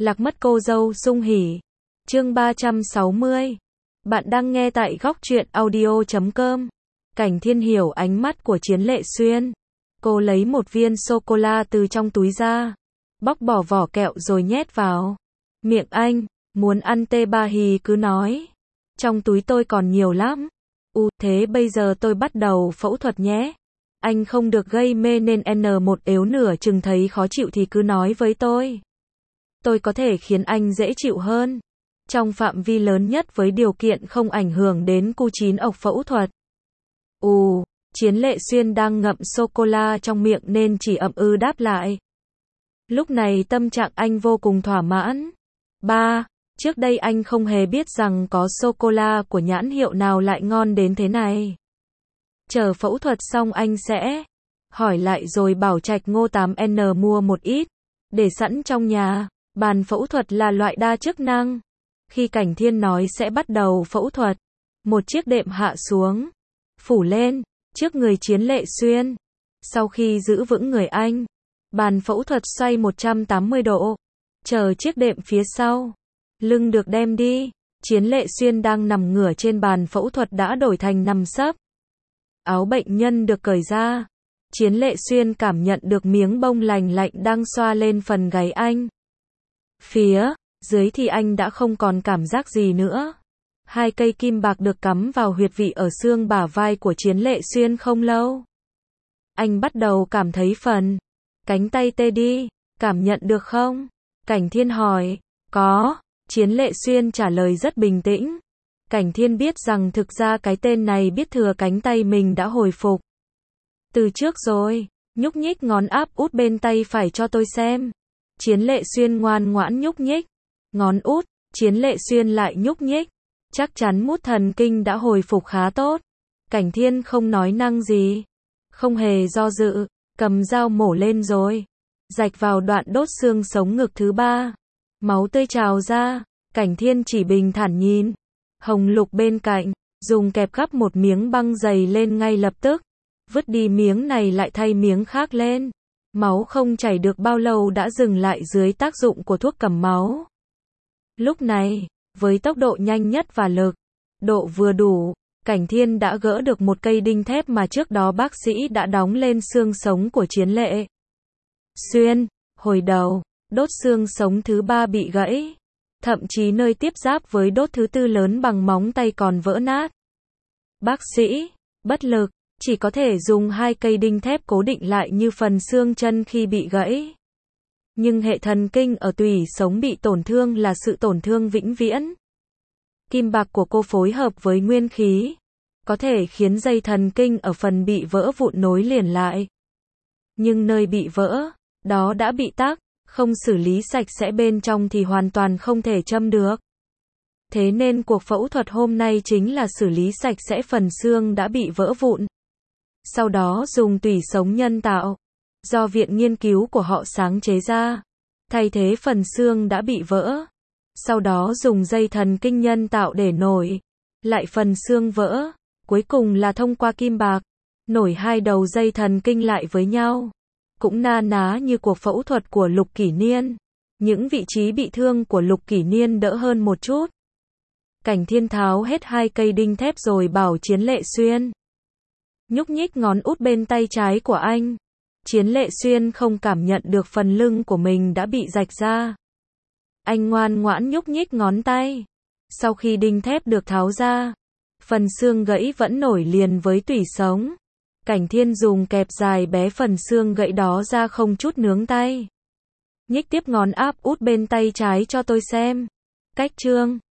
Lạc mất cô dâu sung hỉ. Chương 360. Bạn đang nghe tại góc truyện audio.com. Cảnh Thiên hiểu ánh mắt của Chiến Lệ Xuyên. Cô lấy một viên sô-cô-la từ trong túi ra, bóc bỏ vỏ kẹo rồi nhét vào miệng anh. Muốn ăn tê ba hì cứ nói. Trong túi tôi còn nhiều lắm. Thế bây giờ tôi bắt đầu phẫu thuật nhé. Anh không được gây mê nên N1 ếu nửa chừng thấy khó chịu thì cứ nói với tôi. Tôi có thể khiến anh dễ chịu hơn. Trong phạm vi lớn nhất với điều kiện không ảnh hưởng đến cu chín ộc phẫu thuật. Chiến Lệ Xuyên đang ngậm sô-cô-la trong miệng nên chỉ ậm ừ đáp lại. Lúc này tâm trạng anh vô cùng thỏa mãn. Trước đây anh không hề biết rằng có sô-cô-la của nhãn hiệu nào lại ngon đến thế này. Chờ phẫu thuật xong anh sẽ hỏi lại rồi bảo Trạch Ngô 8N mua một ít, để sẵn trong nhà. Bàn phẫu thuật là loại đa chức năng. Khi Cảnh Thiên nói sẽ bắt đầu phẫu thuật, một chiếc đệm hạ xuống, phủ lên trước người Chiến Lệ Xuyên. Sau khi giữ vững người anh, bàn phẫu thuật xoay 180 độ, chờ chiếc đệm phía sau. Lưng được đem đi, Chiến Lệ Xuyên đang nằm ngửa trên bàn phẫu thuật đã đổi thành nằm sấp. Áo bệnh nhân được cởi ra. Chiến Lệ Xuyên cảm nhận được miếng bông lành lạnh đang xoa lên phần gáy anh. Phía dưới thì anh đã không còn cảm giác gì nữa. 2 cây kim bạc được cắm vào huyệt vị ở xương bả vai của Chiến Lệ Xuyên không lâu. Anh bắt đầu cảm thấy phần cánh tay tê đi. Cảm nhận được không? Cảnh Thiên hỏi. Có. Chiến Lệ Xuyên trả lời rất bình tĩnh. Cảnh Thiên biết rằng thực ra cái tên này biết thừa cánh tay mình đã hồi phục từ trước rồi. Nhúc nhích ngón áp út bên tay phải cho tôi xem. Chiến Lệ Xuyên ngoan ngoãn nhúc nhích ngón út. Chiến Lệ Xuyên lại nhúc nhích. Chắc chắn mút thần kinh đã hồi phục khá tốt. Cảnh Thiên không nói năng gì, không hề do dự, cầm dao mổ lên rồi rạch vào đoạn đốt xương sống ngực thứ 3. Máu tươi trào ra. Cảnh Thiên chỉ bình thản nhìn. Hồng Lục bên cạnh dùng kẹp gắp một miếng băng dày lên ngay lập tức, vứt đi miếng này lại thay miếng khác lên. Máu không chảy được bao lâu đã dừng lại dưới tác dụng của thuốc cầm máu. Lúc này, với tốc độ nhanh nhất và lực độ vừa đủ, Cảnh Thiên đã gỡ được một cây đinh thép mà trước đó bác sĩ đã đóng lên xương sống của Chiến Lệ Xuyên. Hồi đầu, đốt xương sống thứ 3 bị gãy, thậm chí nơi tiếp giáp với đốt thứ 4 lớn bằng móng tay còn vỡ nát. Bác sĩ bất lực, chỉ có thể dùng 2 cây đinh thép cố định lại như phần xương chân khi bị gãy. Nhưng hệ thần kinh ở tủy sống bị tổn thương là sự tổn thương vĩnh viễn. Kim bạc của cô phối hợp với nguyên khí, có thể khiến dây thần kinh ở phần bị vỡ vụn nối liền lại. Nhưng nơi bị vỡ, đó đã bị tắc, không xử lý sạch sẽ bên trong thì hoàn toàn không thể châm được. Thế nên cuộc phẫu thuật hôm nay chính là xử lý sạch sẽ phần xương đã bị vỡ vụn. Sau đó dùng tủy sống nhân tạo, do viện nghiên cứu của họ sáng chế ra, thay thế phần xương đã bị vỡ. Sau đó dùng dây thần kinh nhân tạo để nổi lại phần xương vỡ. Cuối cùng là thông qua kim bạc, nổi 2 đầu dây thần kinh lại với nhau. Cũng na ná như cuộc phẫu thuật của Lục Kỷ Niên. Những vị trí bị thương của Lục Kỷ Niên đỡ hơn một chút. Cảnh Thiên tháo hết 2 cây đinh thép rồi bảo Chiến Lệ Xuyên nhúc nhích ngón út bên tay trái của anh. Chiến Lệ Xuyên không cảm nhận được phần lưng của mình đã bị rạch ra. Anh ngoan ngoãn nhúc nhích ngón tay. Sau khi đinh thép được tháo ra, phần xương gãy vẫn nổi liền với tủy sống. Cảnh Thiên dùng kẹp dài bé phần xương gãy đó ra không chút nướng tay. Nhích tiếp ngón áp út bên tay trái cho tôi xem. Cách chương